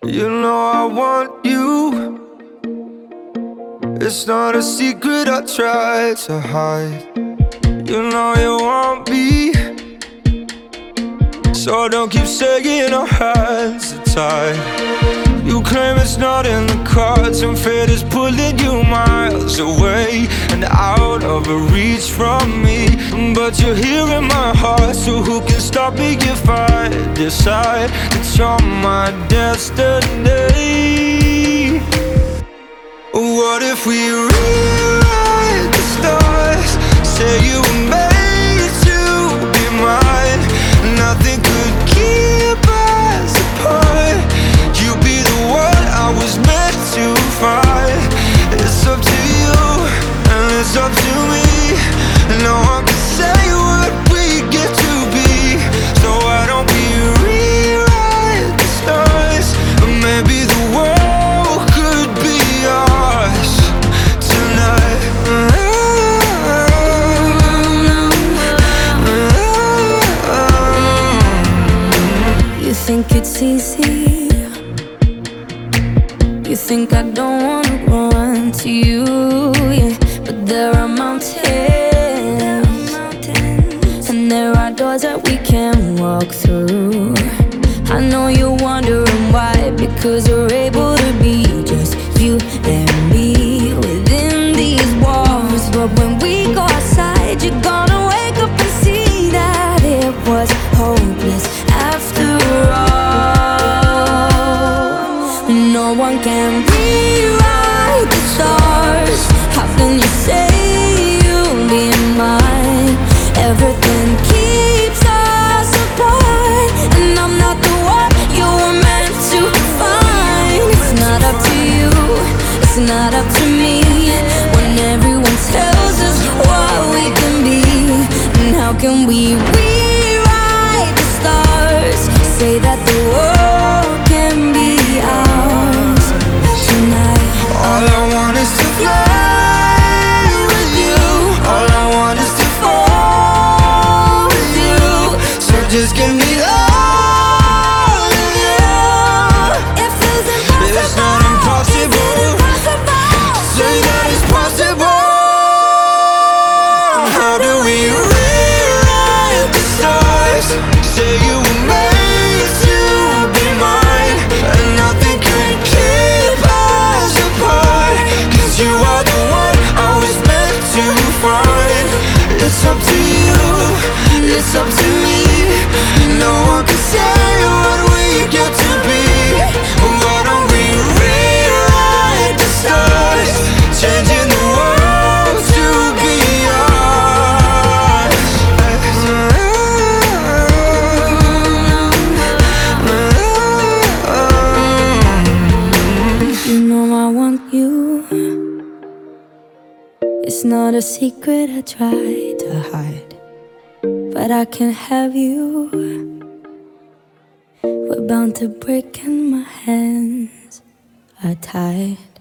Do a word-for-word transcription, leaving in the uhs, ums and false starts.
You know I want you. It's not a secret I try to hide. You know you want me, so don't keep saying our hands are tied. You claim it's not in the cards, and fate is pulling you miles away and out of reach from me. But you're here in my heart, so who can stop me if I decide that you're my destiny? What if we rewrite the stars? Say you were made to be mine. Nothing could keep us apart. You'd be the one I was meant to find. It's up to you, and it's up to me. No one can say what we get to be. So why don't we rewrite the stars? Or maybe the world could be ours tonight. You think it's easy? You think I don't wanna run to you, yeah. But there are mountains, and there are doors that we can walk through. I know you're wondering why, because we're able to be just you and me within these walls. But when we go outside, you're gonna wake up and see that it was hopeless after all. No one can rewrite the stars. How can you say you'll be mine? Everything keeps us apart, and I'm not the one you were meant to find. It's not up to you, it's not up to me, when everyone tells us what we can be. And how can we rewrite the stars? Say that the world can be ours tonight. All I want is to fly with you. All I want is to fall with you. So just give me all of you. It feels impossible. It's not impossible. Say that it's possible. How do we rewrite the stars? Say you were made to be mine, and nothing can keep us apart. Cause you are the one I was meant to find. It's up to you, it's up to me. No one can say what we get to be. Why don't we rewrite the stars? Changing the world to be ours. You know I want you. It's not a secret I try to hide, but I can't have you. We're bound to break and my hands are tied.